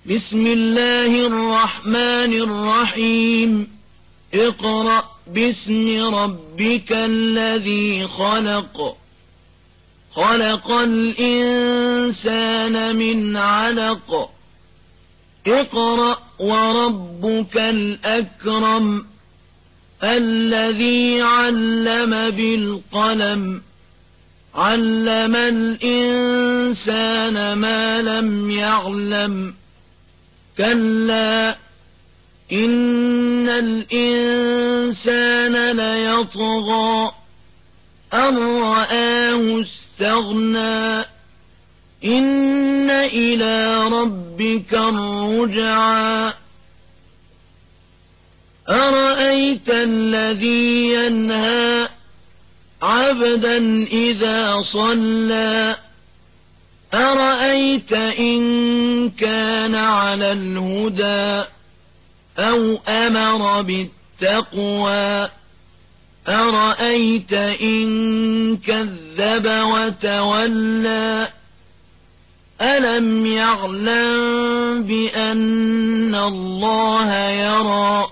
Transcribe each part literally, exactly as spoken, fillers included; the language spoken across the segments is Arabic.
بسم الله الرحمن الرحيم اقرأ باسم ربك الذي خلق خلق الإنسان من علق اقرأ وربك الأكرم الذي علم بالقلم علم الإنسان ما لم يعلم كلا إن الإنسان ليطغى أن رآه استغنى إن إلى ربك الرجعى أرأيت الذي ينهى عبدا إذا صلى أرأيت إن كان على الهدى أو أمر بالتقوى أرأيت إن كذب وتولى ألم يعلم بأن الله يرى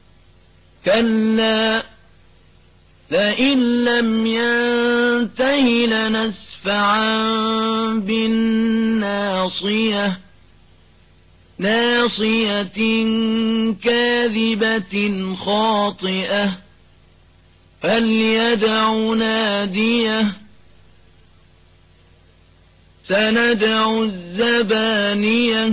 كلا لئن لم ينته لنسفعا بالناصية ناصية كاذبة خاطئة فليدع ناديه سندع الزبانية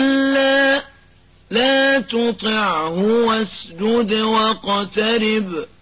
كلا لا تطعه واسجد واقترب